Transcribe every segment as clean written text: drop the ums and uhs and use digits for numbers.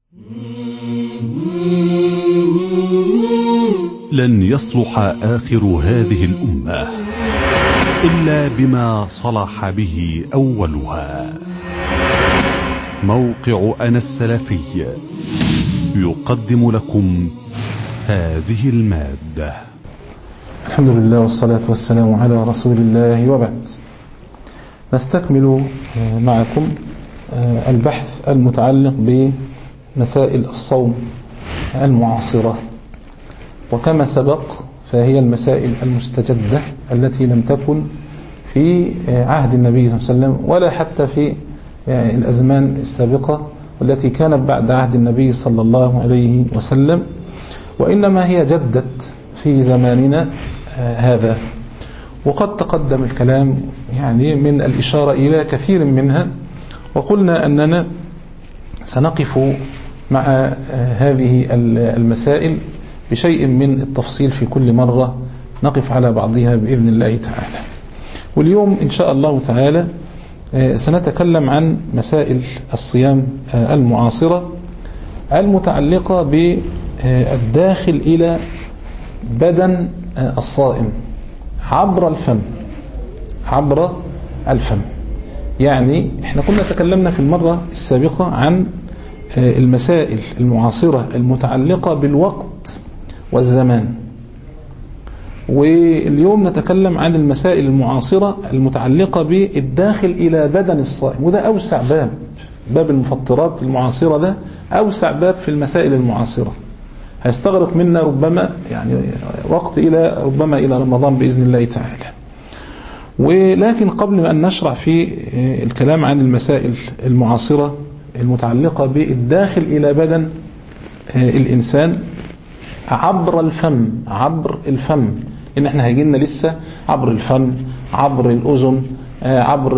لن يصلح آخر هذه الأمة إلا بما صلح به أولها. موقع أنا السلفي يقدم لكم هذه المادة. الحمد لله والصلاة والسلام على رسول الله، وبعد. نستكمل معكم البحث المتعلق بمسائل الصوم المعاصرة، وكما سبق فهي المسائل المستجدة التي لم تكن في عهد النبي صلى الله عليه وسلم ولا حتى في الأزمان السابقة والتي كانت بعد عهد النبي صلى الله عليه وسلم، وإنما هي جدت في زماننا هذا. وقد تقدم الكلام من الإشارة إلى كثير منها، وقلنا أننا سنقف مع هذه المسائل بشيء من التفصيل في كل مرة، نقف على بعضها بإذن الله تعالى. واليوم إن شاء الله تعالى سنتكلم عن مسائل الصيام المعاصرة المتعلقة بالداخل إلى بدن الصائم عبر الفم. يعني احنا كنا تكلمنا في المرة السابقة عن المسائل المعاصرة المتعلقة بالوقت والزمان، واليوم نتكلم عن المسائل المعاصرة المتعلقة بالداخل إلى بدن الصائم، وده أوسع باب المفطرات المعاصرة، ده أوسع باب في المسائل المعاصرة، هيستغرق منا ربما وقت ربما إلى رمضان بإذن الله تعالى. ولكن قبل أن نشرع في الكلام عن المسائل المعاصرة المتعلقة بالداخل إلى بدن الإنسان عبر الفم، إن احنا هيجينا لسه عبر الفم، عبر الأذن، عبر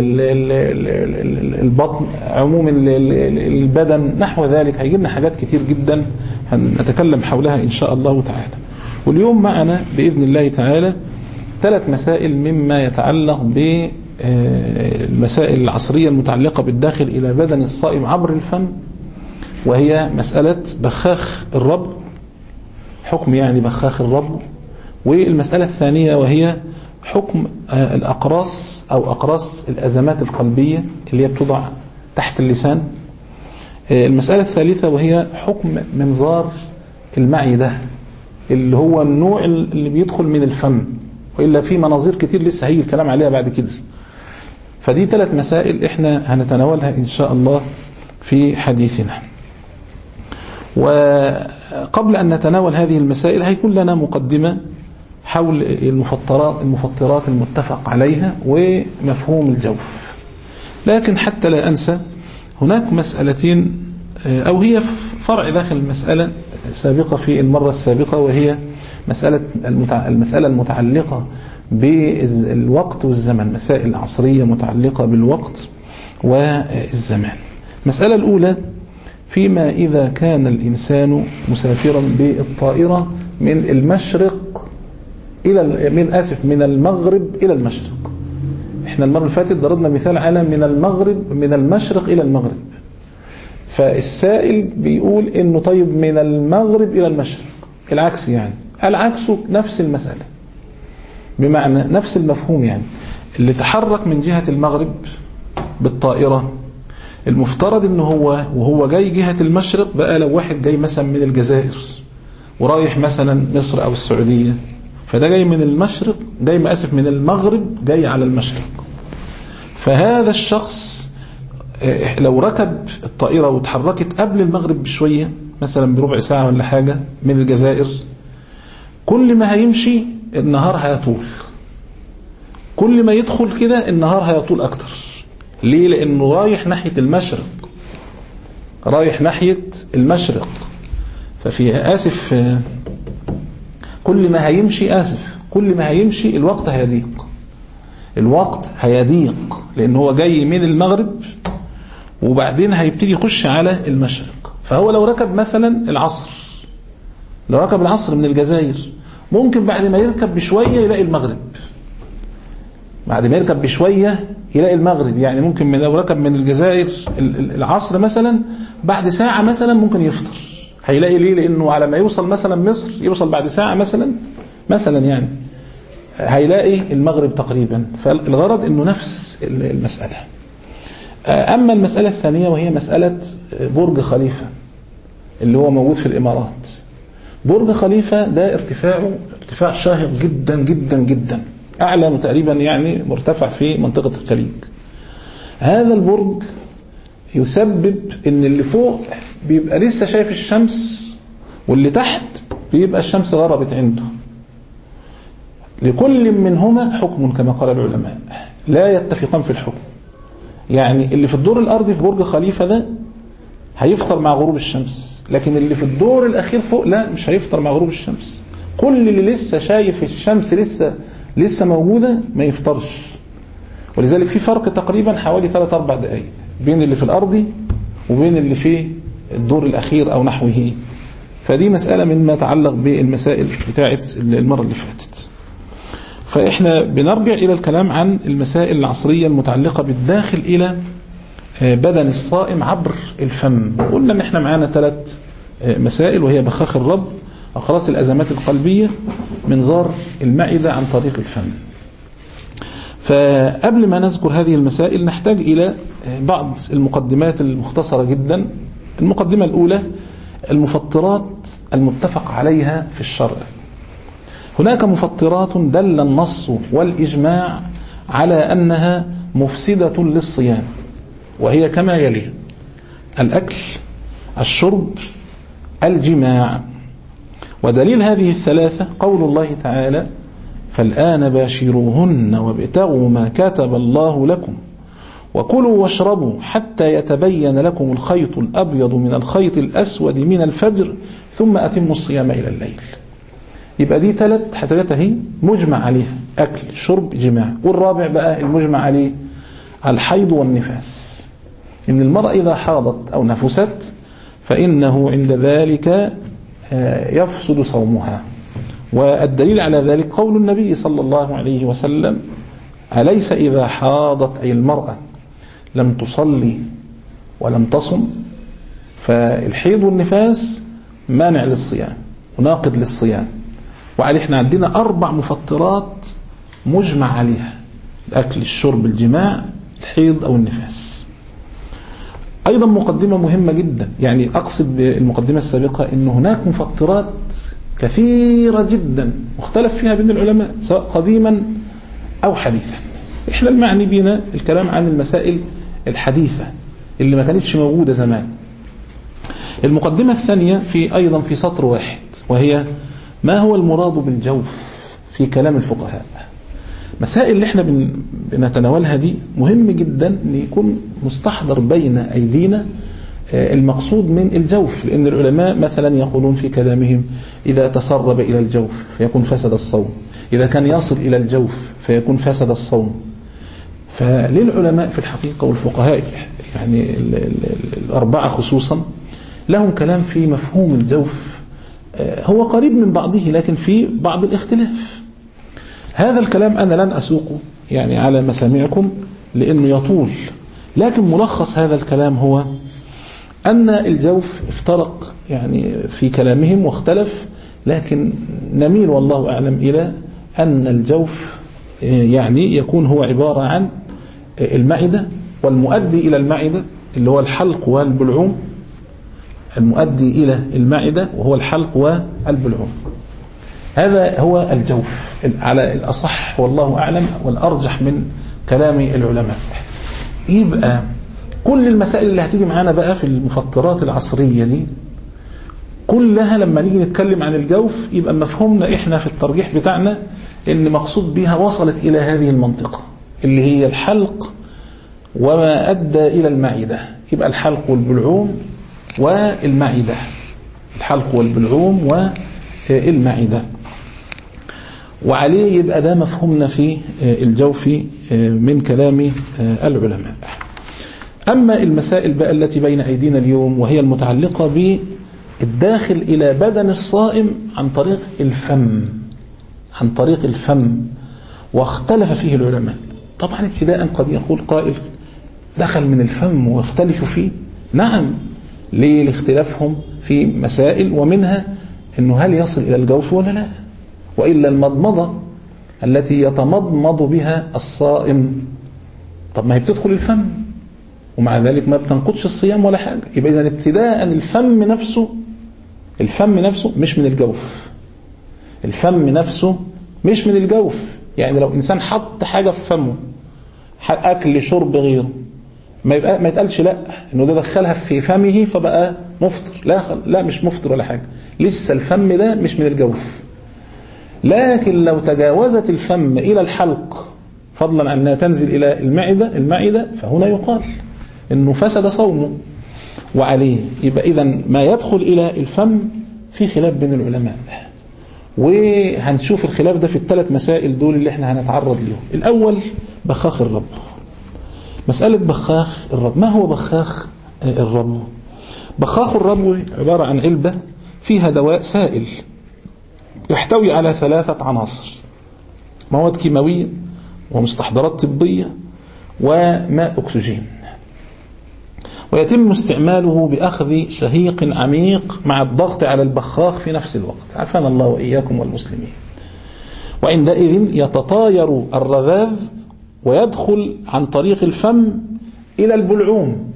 البطن، عموم البدن، نحو ذلك هيجينا حاجات كتير جدا هنتكلم حولها إن شاء الله تعالى. واليوم معنا بإذن الله تعالى 3 مسائل مما يتعلق بالمسائل العصرية المتعلقة بالداخل إلى بدن الصائم عبر الفم، وهي مسألة بخاخ الرب، حكم بخاخ الرب. والمسألة الثانية وهي حكم الأقراص أو أقراص الأزمات القلبية اللي هي بتوضع تحت اللسان. المسألة الثالثة وهي حكم منظار المعدة اللي هو النوع اللي بيدخل من الفم، وإلا في مناظير كتير لسه هيجي الكلام عليها بعد كده. فدي 3 مسائل احنا هنتناولها إن شاء الله في حديثنا. وقبل أن نتناول هذه المسائل هيكون لنا مقدمة حول المفطرات المتفق عليها ومفهوم الجوف. لكن حتى لا أنسى، هناك مسألتين أو هي فرع داخل المسألة سابقة في المرة السابقة، وهي المسألة المتعلقة بالوقت والزمن، مسائل عصرية متعلقة بالوقت والزمان. المسألة الأولى فيما إذا كان الإنسان مسافرا بالطائرة من المغرب إلى المشرق. احنا المرة اللي فاتت ضربنا مثال على من المشرق إلى المغرب، فالسائل بيقول إنه طيب من المغرب إلى المشرق، العكس العكس نفس المسألة، بمعنى نفس المفهوم. اللي تحرك من جهة المغرب بالطائرة المفترض إنه وهو جاي جهة المشرق، بقى لو واحد جاي مثلا من الجزائر ورايح مثلا مصر أو السعودية، فده جاي من المشرق، من المغرب جاي على المشرق. فهذا الشخص لو ركب الطائرة وتحركت قبل المغرب بشوية، مثلا بربع ساعة ولا حاجة من الجزائر، كل ما هيمشي النهار هيطول، كل ما يدخل كده النهار هيطول أكتر. ليه؟ لأنه رايح ناحية المشرق. ففي كل ما هيمشي الوقت هيضيق، لأنه هو جاي من المغرب وبعدين هيبتدي يخش على المشرق. فهو لو ركب مثلا العصر من الجزائر، ممكن بعد ما يركب بشوية يلاقي المغرب، بعد ما يركب بشوية يلاقي المغرب، يعني ممكن لو ركب من الجزائر العصر مثلا بعد ساعة مثلا ممكن يفطر، هيلاقي ليه؟ لأنه على ما يوصل مثلا مصر يوصل بعد ساعة مثلا يعني هيلاقي المغرب تقريبا. فالغرض أنه نفس المسألة. أما المسألة الثانية وهي مسألة برج خليفة اللي هو موجود في الإمارات. برج خليفة ده ارتفاع شاهق جدا جدا جدا، أعلى تقريبا يعني مرتفع في منطقة الخليج. هذا البرج يسبب ان اللي فوق بيبقى لسه شايف الشمس، واللي تحت بيبقى الشمس غربت عنده. لكل منهما حكم كما قال العلماء، لا يتفقان في الحكم. يعني اللي في الدور الأرضي في برج خليفة ده هيفطر مع غروب الشمس، لكن اللي في الدور الأخير فوق لا، مش هيفطر مع غروب الشمس. كل اللي لسه شايف الشمس لسه موجودة ما يفطرش. ولذلك في فرق تقريبا حوالي 3-4 دقائق بين اللي في الأرض وبين اللي في الدور الأخير أو نحوه. فدي مسألة مما يتعلق بالمسائل بتاعة المرة اللي فاتت. فإحنا بنرجع إلى الكلام عن المسائل العصرية المتعلقة بالداخل إلى بدن الصائم عبر الفم. قلنا إن إحنا معانا 3 مسائل، وهي بخاخ الرب، أخلاص الأزمات القلبية، منظار المعدة عن طريق الفم. فقبل ما نذكر هذه المسائل نحتاج إلى بعض المقدمات المختصرة جدا. المقدمة الأولى: المفطرات المتفق عليها في الشرع. هناك مفطرات دل النص والإجماع على أنها مفسدة للصيام، وهي كما يلي: الأكل، الشرب، الجماع. ودليل هذه الثلاثة قول الله تعالى: فالآن باشروهن وابتغوا ما كتب الله لكم وكلوا واشربوا حتى يتبين لكم الخيط الأبيض من الخيط الأسود من الفجر ثم أتموا الصيام إلى الليل. يبقى دي 3 حاجات هي مجمع عليها: أكل، شرب، جماع. والرابع بقى المجمع عليه: الحيض والنفاس. إن المرأة إذا حاضت أو نفست فإنه عند ذلك يفسد صومها. والدليل على ذلك قول النبي صلى الله عليه وسلم: أليس إذا حاضت أي المرأة لم تصلي ولم تصم؟ فالحيض والنفاس مانع للصيام وناقض للصيام. وعليه احنا عندنا 4 مفطرات مجمع عليها: الأكل، الشرب، الجماع، الحيض أو النفاس. أيضا مقدمة مهمة جدا، يعني أقصد بالمقدمة السابقة أن هناك مفطرات كثيرة جدا مختلف فيها بين العلماء سواء قديما أو حديثا. إحنا المعني بنا الكلام عن المسائل الحديثة اللي ما كانتش موجودة زمان. المقدمة الثانية أيضا في سطر واحد، وهي: ما هو المراد بالجوف في كلام الفقهاء. مسائل اللي احنا بنتناولها دي مهم جدا أن يكون مستحضر بين أيدينا المقصود من الجوف، لأن العلماء مثلا يقولون في كلامهم: إذا تسرب إلى الجوف فيكون فسد الصوم، إذا كان يصل إلى الجوف فيكون فسد الصوم. فللعلماء في الحقيقة والفقهاء يعني 4 خصوصا لهم كلام في مفهوم الجوف، هو قريب من بعضه لكن في بعض الاختلاف. هذا الكلام أنا لن أسوقه يعني على مسامعكم لأنه يطول، لكن ملخص هذا الكلام هو أن الجوف افترق يعني في كلامهم واختلف، لكن نميل والله أعلم إلى أن الجوف يعني يكون هو عبارة عن المعدة والمؤدي إلى المعدة اللي هو الحلق والبلعوم، المؤدي إلى المعدة وهو الحلق والبلعوم. هذا هو الجوف على الأصح والله أعلم والأرجح من كلام العلماء. يبقى كل المسائل اللي هتيجي معانا بقى في المفطرات العصرية دي كلها لما نيجي نتكلم عن الجوف يبقى مفهومنا إحنا في الترجيح بتاعنا إن مقصود بها وصلت إلى هذه المنطقة اللي هي الحلق وما أدى إلى المعدة. يبقى الحلق والبلعوم والمعدة، الحلق والبلعوم والمعدة، وعليه يبقى ده مفهومنا في الجوف من كلام العلماء. أما المسائل بقى التي بين أيدينا اليوم وهي المتعلقة بالداخل إلى بدن الصائم عن طريق الفم، واختلف فيه العلماء. طبعا ابتداء قد يقول قائل دخل من الفم واختلفوا فيه. نعم، ليه لاختلافهم في مسائل، ومنها أنه هل يصل إلى الجوف ولا لا، وإلا المضمضة التي يتمضمض بها الصائم طب ما هي بتدخل الفم ومع ذلك ما بتنقضش الصيام ولا حاجة. يبقى إذن ابتداء الفم نفسه مش من الجوف. الفم نفسه مش من الجوف. يعني لو إنسان حط حاجة في فمه، أكل شرب غيره، ما يتقالش لا إنه ده دخلها في فمه فبقى مفطر. لا مش مفطر ولا حاجة، لسه الفم ده مش من الجوف. لكن لو تجاوزت الفم إلى الحلق فضلا عن أنها تنزل إلى المعدة فهنا يقال إنه فسد صومه. وعليه يبقى إذن ما يدخل إلى الفم في خلاف بين العلماء، وهنشوف الخلاف ده في الثلاث مسائل دول اللي احنا هنتعرض لهم. الأول بخاخ الرب. مسألة بخاخ الرب، ما هو بخاخ الرب؟ بخاخ الرب عبارة عن علبة فيها دواء سائل يحتوي على 3 عناصر: مواد كيماوية ومستحضرات طبية وماء أكسجين، ويتم استعماله بأخذ شهيق عميق مع الضغط على البخاخ في نفس الوقت، عافانا الله وإياكم والمسلمين. وعندئذ يتطاير الرذاذ ويدخل عن طريق الفم إلى البلعوم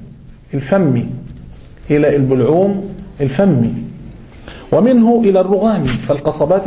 الفمي، ومنه إلى الرغام فالقصبات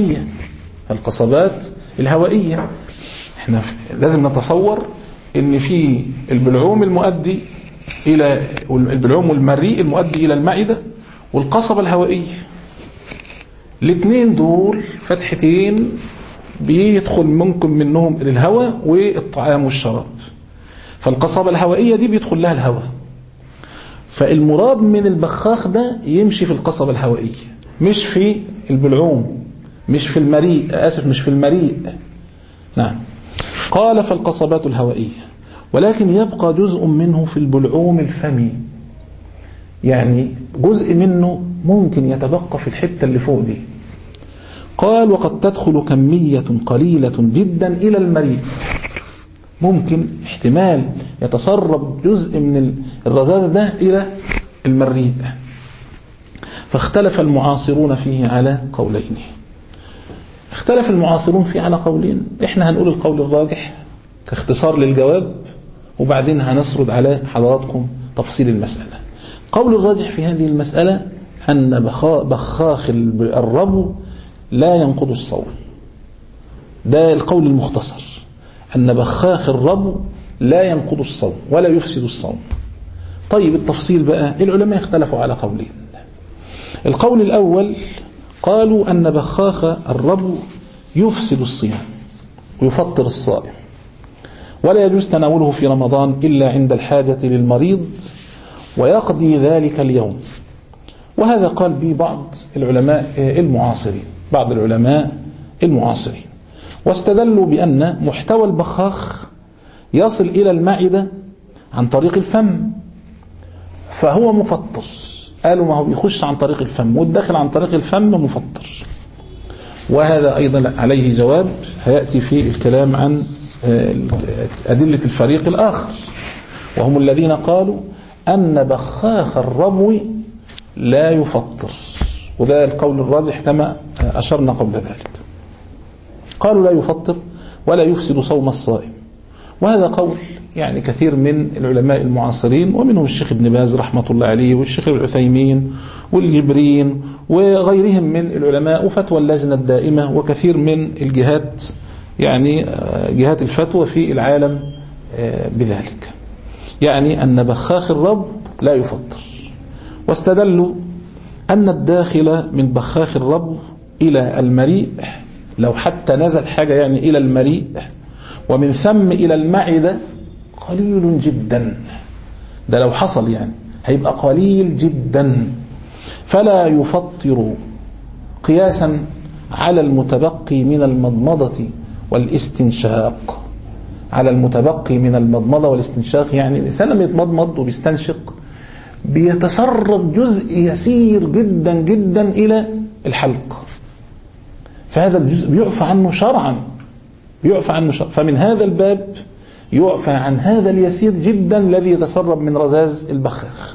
الهوائية. احنا لازم نتصور ان في البلعوم المؤدي إلى البلعوم والمريء المؤدي إلى المعدة والقصبة الهوائية. الاثنين دول فتحتين بيدخل ممكن منهم الهواء والطعام والشراب، فالقصبة الهوائية دي بيدخل لها الهواء، فالمراد من البخاخ ده يمشي في القصبة الهوائية مش في البلعوم، مش في المريء. نعم. قال فالقصبات الهوائية، ولكن يبقى جزء منه في البلعوم الفمي، يعني جزء منه ممكن يتبقى في الحتة اللي فوق دي. قال وقد تدخل كمية قليلة جدا إلى المريء، ممكن احتمال يتسرب جزء من الرذاذ ده إلى المريء. فاختلف المعاصرون فيه على قولين. اختلف المعاصرون فيه على قولين، احنا هنقول القول الراجح كاختصار للجواب، وبعدين هنسرد على حضراتكم تفصيل المسألة. قول الراجح في هذه المسألة أن بخاخ الربو لا ينقض الصوم. ده القول المختصر، أن بخاخ الربو لا ينقض الصوم ولا يفسد الصوم. طيب التفصيل بقى، العلماء اختلفوا على قولين. القول الأول قالوا أن بخاخ الربو يفسد الصيام ويفطر الصائم، ولا يجوز تناوله في رمضان إلا عند الحاجة للمريض ويقضي ذلك اليوم. وهذا قال به بعض العلماء المعاصرين، واستدلوا بأن محتوى البخاخ يصل إلى المعدة عن طريق الفم فهو مفطر. قالوا ما هو بيخش عن طريق الفم والداخل عن طريق الفم مفطر. وهذا أيضا عليه جواب هيأتي في الكلام عن أدلة الفريق الآخر، وهم الذين قالوا أن بخاخ الربو لا يفطر، وده القول الراجح كما أشرنا قبل ذلك. قالوا لا يفطر ولا يفسد صوم الصائم، وهذا قول يعني كثير من العلماء المعاصرين، ومنهم الشيخ ابن باز رحمة الله عليه والشيخ العثيمين والجبرين وغيرهم من العلماء، وفتوى اللجنة الدائمة وكثير من الجهات، يعني جهات الفتوى في العالم بذلك، يعني أن بخاخ الرب لا يفطر. واستدلوا أن الداخل من بخاخ الرب إلى المريء، لو حتى نزل حاجة يعني إلى المريء ومن ثم إلى المعدة قليل جدا، ده لو حصل يعني هيبقى قليل جدا، فلا يفطر قياسا على المتبقي من المضمضة والاستنشاق. على المتبقي من المضمضة والاستنشاق، يعني الإنسان لما يتمضمض وبيستنشق بيتسرب جزء يسير جدا جدا إلى الحلق، فهذا الجزء بيعفى عنه شرعا. فمن هذا الباب يعفى عن هذا اليسير جدا الذي يتسرب من رذاذ البخاخ.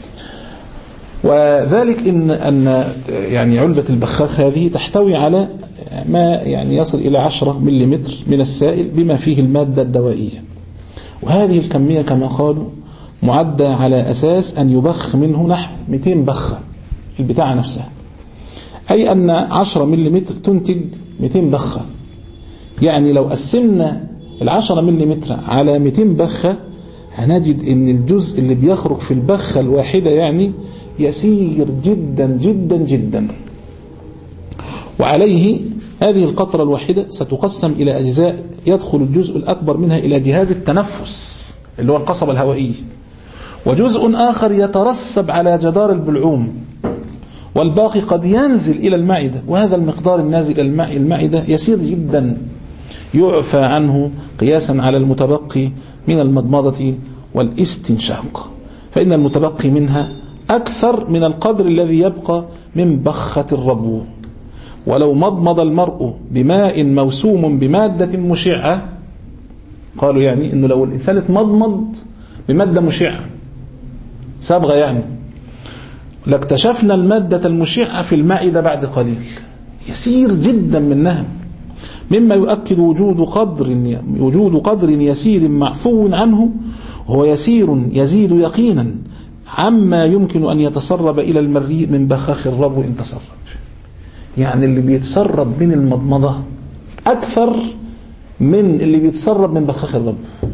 وذلك أن يعني علبة البخاخ هذه تحتوي على ما يعني يصل إلى 10 ملم من السائل بما فيه المادة الدوائية، وهذه الكمية كما قالوا معدة على أساس أن يبخ منه نحو 200 بخة البتاعة نفسها، أي أن 10 ملم تنتج 200 بخة. يعني لو قسمنا 10 ملم على 200 بخة هنجد أن الجزء اللي بيخرج في البخة الواحدة يعني يسير جدا جدا جدا. وعليه هذه القطرة الواحدة ستقسم إلى أجزاء يدخل الجزء الأكبر منها إلى جهاز التنفس اللي هو القصبة الهوائية، وجزء آخر يترسب على جدار البلعوم، والباقي قد ينزل إلى المعدة، وهذا المقدار النازل إلى المعدة يسير جدا يعفى عنه قياسا على المتبقي من المضمضة والاستنشاق، فإن المتبقي منها أكثر من القدر الذي يبقى من بخة الربو. ولو مضمض المرء بماء موسوم بمادة مشعة، قالوا يعني إنه لو الإنسان اتمضمض بمادة مشعة صبغة يعني لاكتشفنا المادة المشعة في المعدة بعد قليل، يسير جدا منها، مما يؤكد وجود قدر يسير معفو عنه، وهو يسير يزيد يقينا عما يمكن أن يتسرب إلى المريء من بخاخ الربو إن تسرب. يعني اللي بيتسرب من المضمضة أكثر من اللي بيتسرب من بخاخ الربو.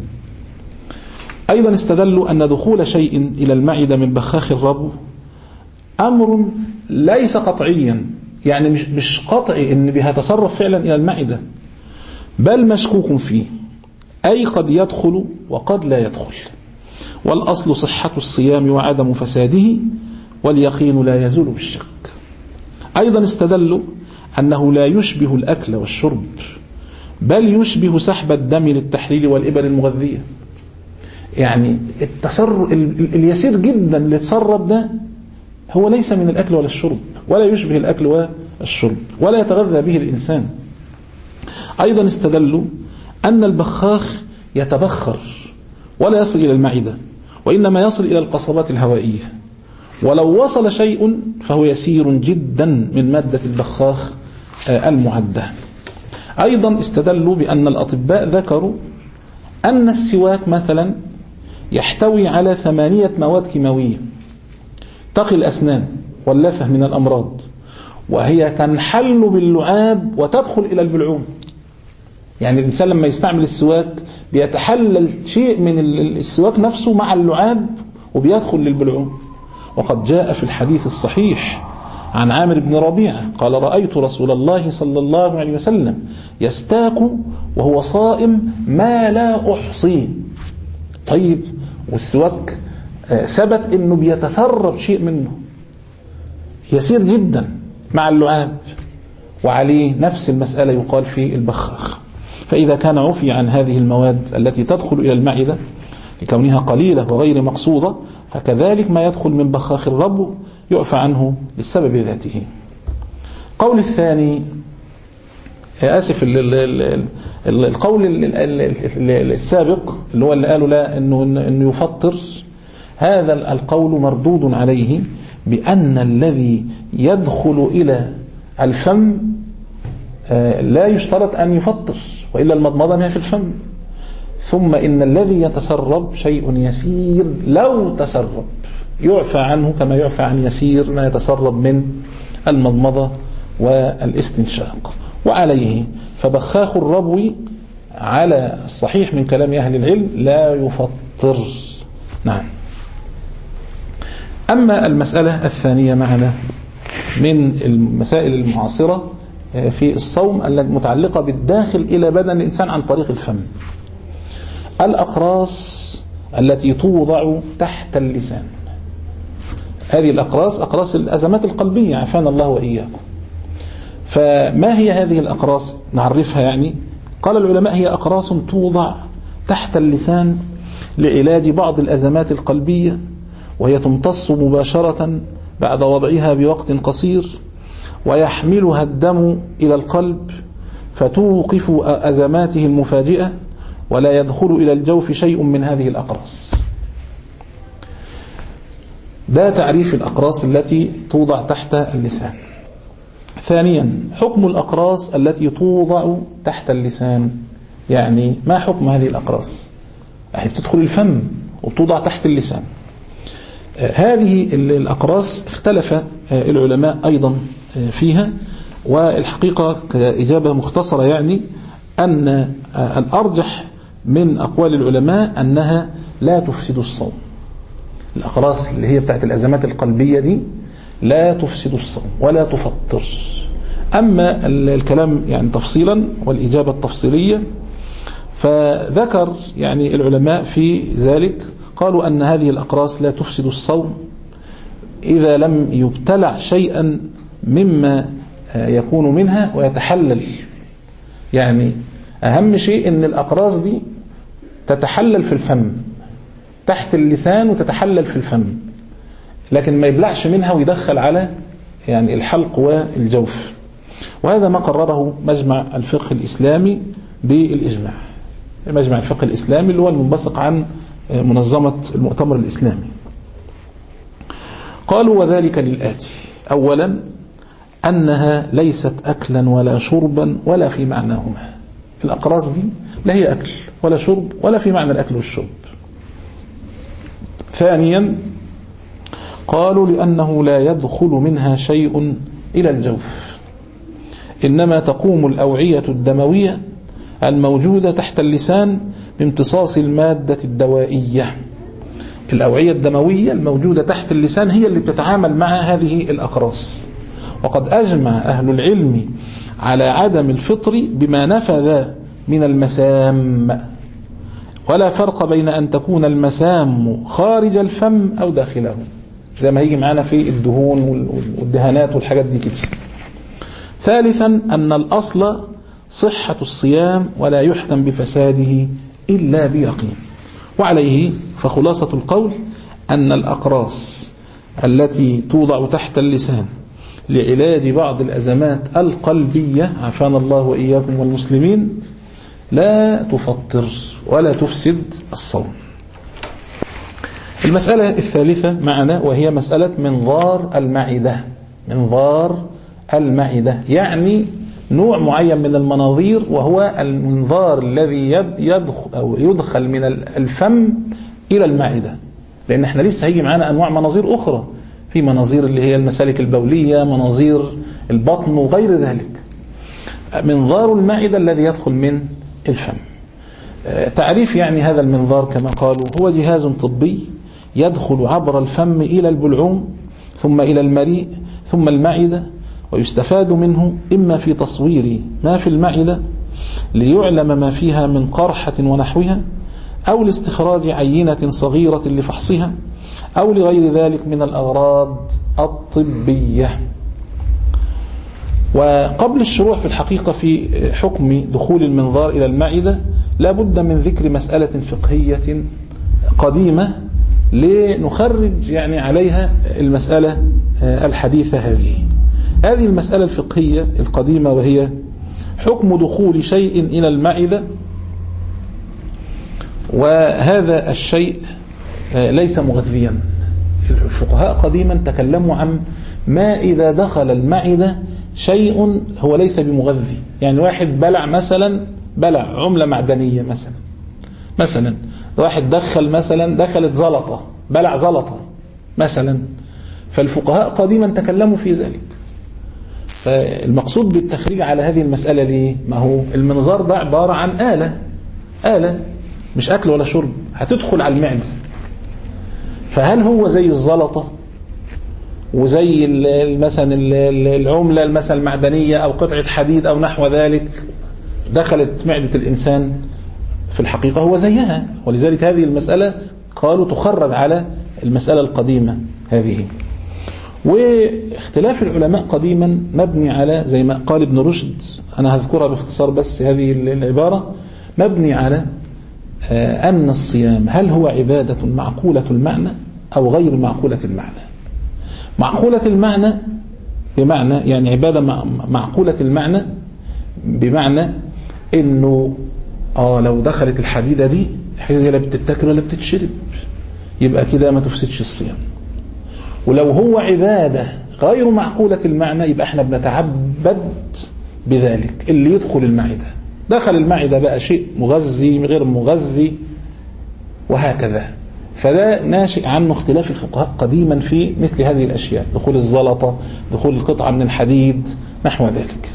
أيضا استدلوا أن دخول شيء إلى المعدة من بخاخ الربو أمر ليس قطعيا، يعني مش قطعي إن بها تسرب فعلا إلى المعدة، بل مشكوك فيه، أي قد يدخل وقد لا يدخل، والأصل صحة الصيام وعدم فساده، واليقين لا يزول بالشك. أيضا استدلوا أنه لا يشبه الأكل والشرب، بل يشبه سحب الدم للتحليل والإبر المغذية. يعني اليسير جدا اللي تسرب ده هو ليس من الأكل ولا الشرب، ولا يشبه الأكل والشرب، ولا يتغذى به الإنسان. أيضا استدلوا أن البخاخ يتبخر ولا يصل إلى المعدة، وإنما يصل إلى القصبات الهوائية، ولو وصل شيء فهو يسير جدا من مادة البخاخ المعدة. أيضا استدلوا بأن الأطباء ذكروا أن السواك مثلا يحتوي على 8 مواد كيماوية تقي الأسنان واللافة من الأمراض، وهي تنحل باللعاب وتدخل إلى البلعوم. يعني الإنسان لما يستعمل السواك بيتحلل شيء من السواك نفسه مع اللعاب وبيدخل للبلعوم. وقد جاء في الحديث الصحيح عن عامر بن ربيعة قال: رأيت رسول الله صلى الله عليه وسلم يستاك وهو صائم ما لا أحصي. طيب، والسواك ثبت أنه بيتسرب شيء منه يسير جدا مع اللعاب، وعليه نفس المسألة يقال في البخاخ. فإذا كان عفي عن هذه المواد التي تدخل إلى المعدة لكونها قليلة وغير مقصودة، فكذلك ما يدخل من بخاخ الربو يعفى عنه للسبب ذاته. قول الثاني القول السابق اللي هو اللي قالوا لا إنه يفطر، هذا القول مردود عليه بأن الذي يدخل إلى الفم لا يشترط أن يفطر، وإلا المضمضة ما في الفم. ثم إن الذي يتسرب شيء يسير، لو تسرب يعفى عنه كما يعفى عن يسير ما يتسرب من المضمضة والاستنشاق. وعليه فبخاخ الربو على الصحيح من كلام أهل العلم لا يفطر. نعم. أما المسألة الثانية معنا من المسائل المعاصرة في الصوم المتعلقة بالداخل إلى بدن الإنسان عن طريق الفم، الأقراص التي توضع تحت اللسان. هذه الأقراص أقراص الأزمات القلبية عافانا الله وإياكم. فما هي هذه الأقراص؟ نعرفها. يعني قال العلماء هي أقراص توضع تحت اللسان لعلاج بعض الأزمات القلبية، وهي تمتص مباشرة بعد وضعها بوقت قصير، ويحملها الدم إلى القلب فتوقف أزماته المفاجئة ولا يدخل إلى الجوف شيء من هذه الأقراص. ده تعريف الأقراص التي توضع تحت اللسان. ثانيا، حكم الأقراص التي توضع تحت اللسان. يعني ما حكم هذه الأقراص؟ هي بتدخل الفم وتوضع تحت اللسان. هذه الأقراص اختلف العلماء أيضا فيها، والحقيقة كإجابة مختصرة يعني أن الأرجح من أقوال العلماء أنها لا تفسد الصوم. الأقراص اللي هي بتاعت الأزمات القلبية دي لا تفسد الصوم ولا تفطر. أما الكلام يعني تفصيلا والإجابة التفصيلية، فذكر يعني العلماء في ذلك قالوا أن هذه الأقراص لا تفسد الصوم إذا لم يبتلع شيئا مما يكون منها ويتحلل. يعني أهم شيء أن الأقراص دي تتحلل في الفم تحت اللسان وتتحلل في الفم، لكن ما يبلعش منها ويدخل على يعني الحلق والجوف. وهذا ما قرره مجمع الفقه الإسلامي بالإجماع. مجمع الفقه الإسلامي اللي هو المنبثق عن منظمة المؤتمر الإسلامي. قالوا وذلك للآتي: أولا أنها ليست أكلا ولا شربا ولا في معناهما. الأقراص دي لا هي أكل ولا شرب ولا في معنى الأكل والشرب. ثانيا قالوا لأنه لا يدخل منها شيء إلى الجوف، إنما تقوم الأوعية الدموية الموجودة تحت اللسان بامتصاص المادة الدوائية. الأوعية الدموية الموجودة تحت اللسان هي اللي بتتعامل مع هذه الأقراص. وقد أجمع أهل العلم على عدم الفطر بما نفذ من المسام، ولا فرق بين أن تكون المسام خارج الفم أو داخله، زي ما هيجي معنا في الدهون والدهانات والحاجات دي كده. ثالثا أن الأصل صحة الصيام ولا يحكم بفساده إلا بيقين. وعليه فخلاصة القول أن الأقراص التي توضع تحت اللسان لعلاج بعض الأزمات القلبية عافانا الله وإياكم والمسلمين لا تفطر ولا تفسد الصوم. المسألة الثالثة معنا وهي مسألة منظار المعدة. منظار المعدة يعني نوع معين من المناظير، وهو المنظار الذي يدخل من الفم إلى المعدة، لأن احنا لسه هيجي معنا أنواع مناظير أخرى، في مناظير اللي هي المسالك البولية، مناظير البطن وغير ذلك. منظار المعدة الذي يدخل من الفم. تعريف يعني هذا المنظار كما قالوا: هو جهاز طبي يدخل عبر الفم إلى البلعوم ثم إلى المريء ثم المعدة، ويستفاد منه إما في تصوير ما في المعدة ليعلم ما فيها من قرحة ونحوها، أو لاستخراج عينة صغيرة لفحصها، أو لغير ذلك من الأغراض الطبية. وقبل الشروع في الحقيقة في حكم دخول المنظار إلى المعدة لا بد من ذكر مسألة فقهية قديمة لنخرج يعني عليها المسألة الحديثة هذه المسألة الفقهية القديمة، وهي حكم دخول شيء إلى المعدة. وهذا الشيء ليس مغذيا. الفقهاء قديما تكلموا عن ما إذا دخل المعدة شيء هو ليس بمغذي. يعني واحد بلع مثلا عملة معدنية مثلا واحد دخلت زلطة، بلع زلطة مثلا، فالفقهاء قديما تكلموا في ذلك. فالمقصود بالتخريج على هذه المسألة ليه؟ ما هو المنظار ده عبارة عن آلة مش أكل ولا شرب، هتدخل على المعدة. فهل هو زي الزلطة وزي مثلا العملة مثلا المعدنية أو قطعة حديد أو نحو ذلك دخلت معدة الإنسان؟ في الحقيقة هو زيها. ولذلك هذه المسألة قالوا تخرج على المسألة القديمة هذه. واختلاف العلماء قديما مبني على زي ما قال ابن رشد، أنا هذكرها باختصار بس هذه العبارة، مبني على أن الصيام هل هو عبادة معقولة المعنى أو غير معقولة المعنى. معقولة المعنى بمعنى يعني عبادة معقولة المعنى بمعنى أنه لو دخلت الحديدة دي، الحديدة لا بتتاكل ولا بتتشرب، يبقى كده ما تفسدش الصيام. ولو هو عبادة غير معقولة المعنى، يبقى احنا بنتعبد بذلك. اللي يدخل المعدة، دخل المعدة بقى شيء مغذي غير مغذي وهكذا، فده ناشئ عنه اختلاف الفقهاء قديما في مثل هذه الأشياء، دخول الزلطة، دخول القطعة من الحديد، نحو ذلك.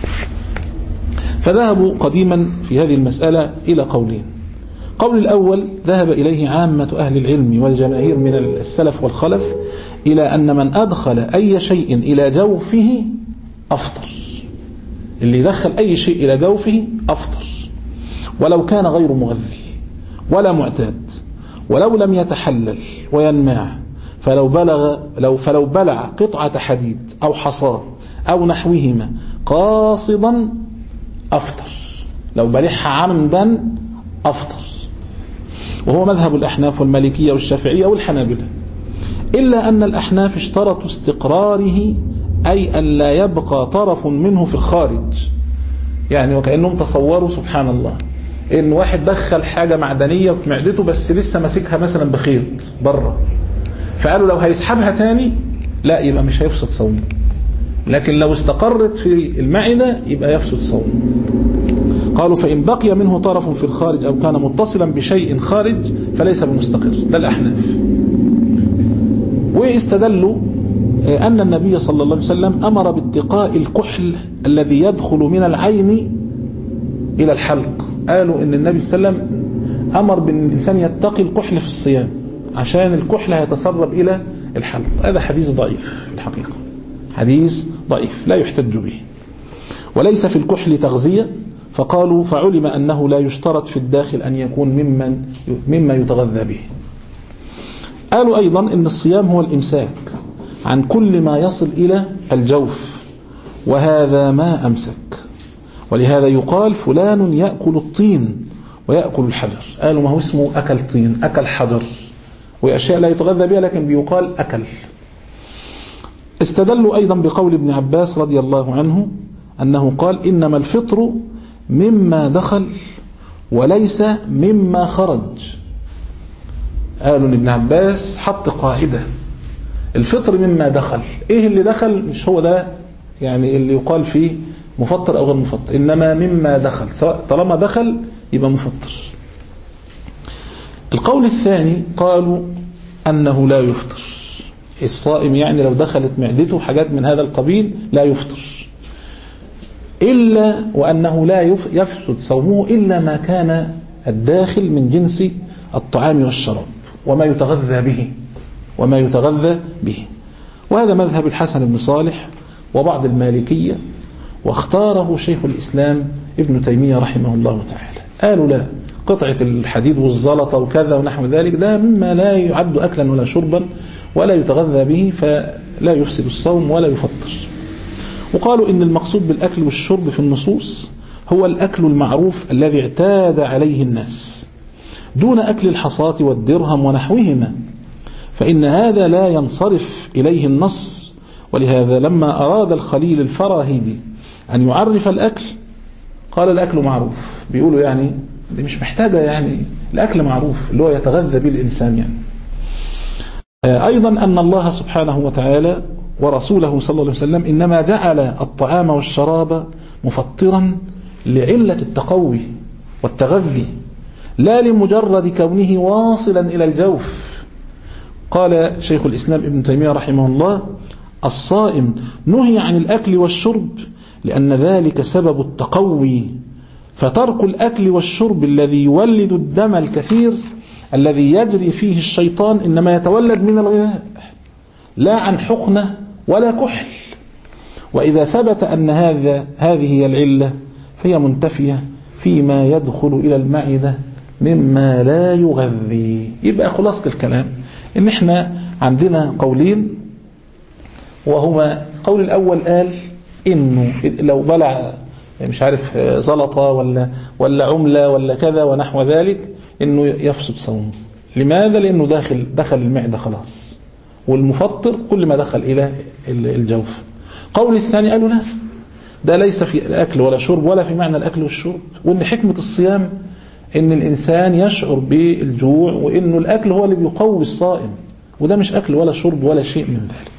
فذهبوا قديما في هذه المسألة إلى قولين. قول الأول ذهب إليه عامة أهل العلم والجماهير من السلف والخلف، إلى أن من أدخل أي شيء إلى جوفه أفطر. اللي يدخل أي شيء إلى جوفه أفطر، ولو كان غير مغذي ولا معتاد، ولو لم يتحلل وينمع، فلو بلع قطعة حديد أو حصى أو نحوهما قاصدا أفطر، لو بلعها عمدا أفطر. وهو مذهب الأحناف والمالكية والشافعية والحنابلة، إلا أن الأحناف اشترطوا استقراره، أي أن لا يبقى طرف منه في الخارج. يعني وكأنهم تصوروا سبحان الله إن واحد دخل حاجة معدنية في معدته بس لسه ماسكها مثلا بخيط بره، فقالوا لو هيسحبها تاني لا، يبقى مش هيفسد صومه، لكن لو استقرت في المعدة يبقى يفسد صومه. قالوا فإن بقي منه طرف في الخارج أو كان متصلا بشيء خارج فليس بمستقر. ده الأحناف. واستدلوا أن النبي صلى الله عليه وسلم أمر باتقاء الكحل الذي يدخل من العين إلى الحلق. قالوا أن النبي صلى الله عليه وسلم أمر بأن الإنسان يتقي الكحل في الصيام عشان الكحل هيتسرب إلى الحلق. هذا حديث ضعيف الحقيقة، حديث ضعيف لا يحتج به. وليس في الكحل تغذية، فقالوا فعلم أنه لا يشترط في الداخل أن يكون مما يتغذى به. قالوا أيضا أن الصيام هو الإمساك عن كل ما يصل إلى الجوف، وهذا ما أمسك، ولهذا يقال فلان يأكل الطين ويأكل الحجر. قالوا ما هو اسمه أكل طين أكل حجر، وأشياء لا يتغذى بها لكن بيقال أكل. استدلوا أيضا بقول ابن عباس رضي الله عنه أنه قال إنما الفطر مما دخل وليس مما خرج. قالوا ابن عباس حط قاعدة، الفطر مما دخل. ايه اللي دخل؟ مش هو ده يعني اللي يقال فيه مفطر او غير مفطر، انما مما دخل، سواء طالما دخل يبقى مفطر. القول الثاني قالوا انه لا يفطر الصائم، يعني لو دخلت معدته حاجات من هذا القبيل لا يفطر، إلا وأنه لا يفسد صومه إلا ما كان الداخل من جنس الطعام والشراب وما يتغذى به. وهذا مذهب الحسن بن صالح وبعض المالكية، واختاره شيخ الإسلام ابن تيمية رحمه الله تعالى. قالوا لا، قطعة الحديد والزلطة وكذا ونحو ذلك ده مما لا يعد أكلا ولا شربا ولا يتغذى به، فلا يفسد الصوم ولا يفطر. وقالوا إن المقصود بالأكل والشرب في النصوص هو الأكل المعروف الذي اعتاد عليه الناس، دون أكل الحصاة والدرهم ونحوهما، فإن هذا لا ينصرف إليه النص. ولهذا لما أراد الخليل الفراهيدي أن يعرف الأكل قال الأكل معروف. بيقولوا يعني دي مش محتاجة، يعني الأكل معروف اللي هو يتغذى به الإنسان يعني. أيضا أن الله سبحانه وتعالى ورسوله صلى الله عليه وسلم إنما جعل الطعام والشراب مفطرا لعلة التقوي والتغذي، لا لمجرد كونه واصلا إلى الجوف. قال شيخ الإسلام ابن تيمية رحمه الله: الصائم نهي عن الأكل والشرب لأن ذلك سبب التقوي، فترك الأكل والشرب الذي يولد الدم الكثير الذي يجري فيه الشيطان إنما يتولد من الغذاء لا عن حقنة ولا كحل. وإذا ثبت أن هذه هي العلة فهي منتفية فيما يدخل إلى المعدة مما لا يغذي. يبقى خلاصة الكلام إن إحنا عندنا قولين، وهما قول الأول قال إنه لو بلع مش عارف زلطة ولا عملة ولا كذا ونحو ذلك إنه يفسد صومه. لماذا؟ لأنه دخل المعدة خلاص، والمفطر كل ما دخل إلى الجوف. قول الثاني قالوا لا، ده ليس في الأكل ولا شرب ولا في معنى الأكل والشرب، وإن حكمة الصيام إن الإنسان يشعر بالجوع، وإنه الأكل هو اللي بيقوي الصائم، وده مش أكل ولا شرب ولا شيء من ذلك.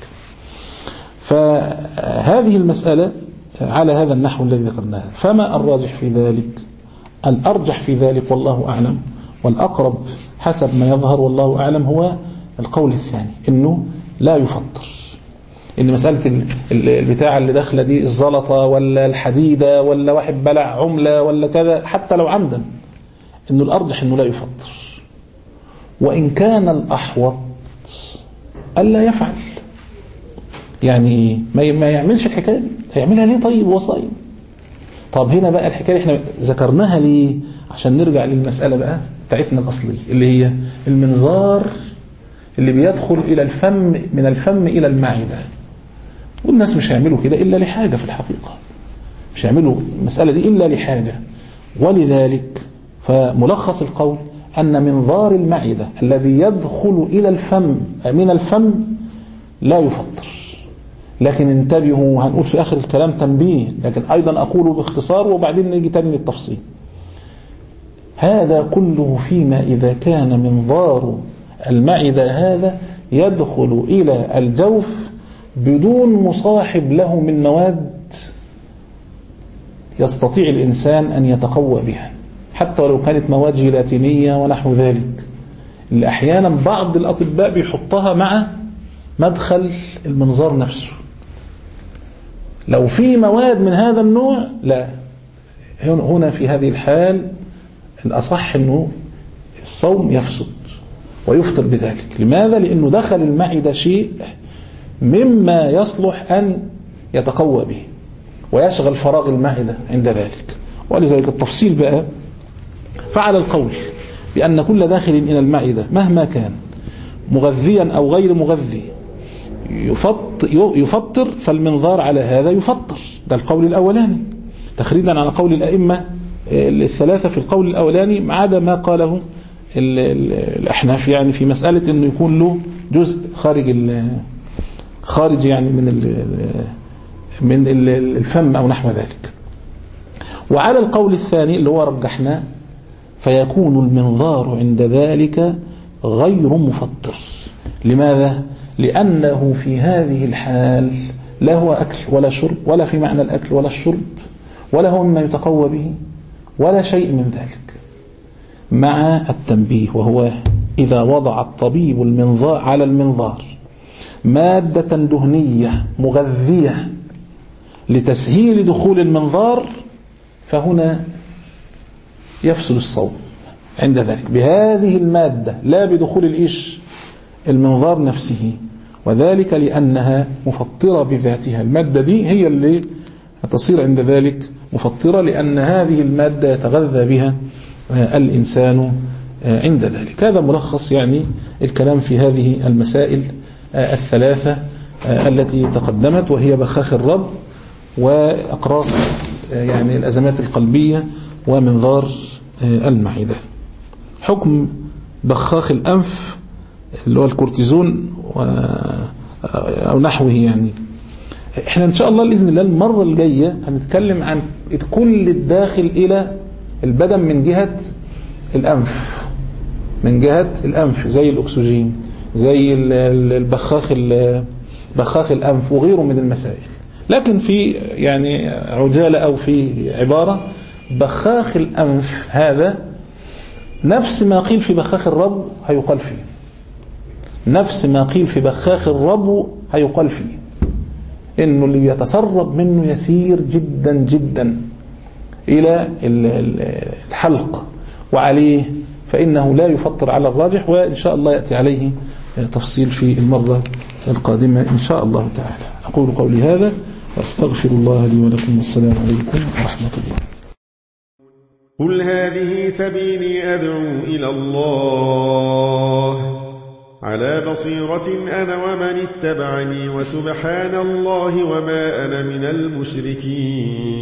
فهذه المسألة على هذا النحو الذي ذكرناه. فما الراجح في ذلك؟ الأرجح في ذلك والله أعلم، والأقرب حسب ما يظهر والله أعلم، هو القول الثاني، إنه لا يفطر. إن مسألة البتاع اللي داخله دي الزلطة ولا الحديدة ولا واحد بلع عملة ولا كذا حتى لو عمدا، إنه الأرجح إنه لا يفطر، وإن كان الأحوط ألا يفعل. يعني ما يعملش الحكاية دي، هيعملها ليه طيب وصايم؟ طب هنا بقى الحكاية احنا ذكرناها ليه؟ عشان نرجع للمسألة بقى بتاعتنا الأصلية اللي هي المنظار اللي بيدخل إلى الفم، من الفم إلى المعدة. والناس مش هيعملوا كده إلا لحاجة، في الحقيقة مش هيعملوا المسألة دي إلا لحاجة. ولذلك فملخص القول أن منظار المعدة الذي يدخل إلى الفم من الفم لا يفطر. لكن انتبهوا، هنقول في آخر الكلام تنبيه، لكن أيضا أقوله باختصار وبعدين نيجي تاني للتفصيل. هذا كله فيما إذا كان منظار المعدة هذا يدخل إلى الجوف بدون مصاحب له من مواد يستطيع الإنسان أن يتقوى بها، حتى ولو كانت مواد جيلاتينية ونحو ذلك، اللي أحيانا بعض الأطباء بيحطها مع مدخل المنظار نفسه. لو في مواد من هذا النوع لا، هنا في هذه الحال الأصح أنه الصوم يفسد ويفطر بذلك. لماذا؟ لأنه دخل المعدة شيء مما يصلح أن يتقوى به ويشغل فراغ المعدة عند ذلك. ولذلك التفصيل بقى، فعلى القول بأن كل داخل إلى المعدة مهما كان مغذيا أو غير مغذي يفطر، فالمنظار على هذا يفطر. ده القول الأولاني تخريجا على قول الأئمة الثلاثة في القول الأولاني، ما عدا ما قاله الأحناف يعني في مسألة أنه يكون له جزء خارج يعني من الفم أو نحو ذلك. وعلى القول الثاني اللي هو رجحناه، فيكون المنظار عند ذلك غير مفطر. لماذا؟ لأنه في هذه الحال لا هو أكل ولا شرب، ولا في معنى الأكل ولا الشرب، ولا هو مما يتقوى به، ولا شيء من ذلك. مع التنبيه، وهو إذا وضع الطبيب المنظار على المنظار مادة دهنية مغذية لتسهيل دخول المنظار، فهنا يفسد الصوم عند ذلك بهذه المادة، لا بدخول المنظار نفسه، وذلك لأنها مفطرة بذاتها. المادة دي هي اللي تصير عند ذلك مفطرة، لأن هذه المادة يتغذى بها الإنسان عند ذلك. هذا ملخص يعني الكلام في هذه المسائل الثلاثة التي تقدمت، وهي بخاخ الرب وأقراص يعني الأزمات القلبية ومنظار المعدة. حكم بخاخ الأنف اللي هو الكورتيزون أو نحوه، يعني احنا ان شاء الله بإذن الله المرة الجاية هنتكلم عن كل الداخل إلى البدن من جهة الأنف، من جهة الأنف، زي الأكسجين، زي بخاخ الأنف وغيره من المسائل. لكن في يعني عجالة أو في عبارة، بخاخ الأنف هذا نفس ما قيل في بخاخ الرب هيقال فيه، نفس ما قيل في بخاخ الرب هيقال فيه، إنه اللي يتسرب منه يسير جدا جدا إلى الحلق وعليه، فإنه لا يفطر على الراجح، وإن شاء الله يأتي عليه تفصيل في المرة القادمة إن شاء الله تعالى. أقول قولي هذا وأستغفر الله لي ولكم، والسلام عليكم ورحمة الله. قل هذه سبيلي أدعو إلى الله على بصيرة أنا ومن اتبعني، وسبحان الله وما أنا من المشركين.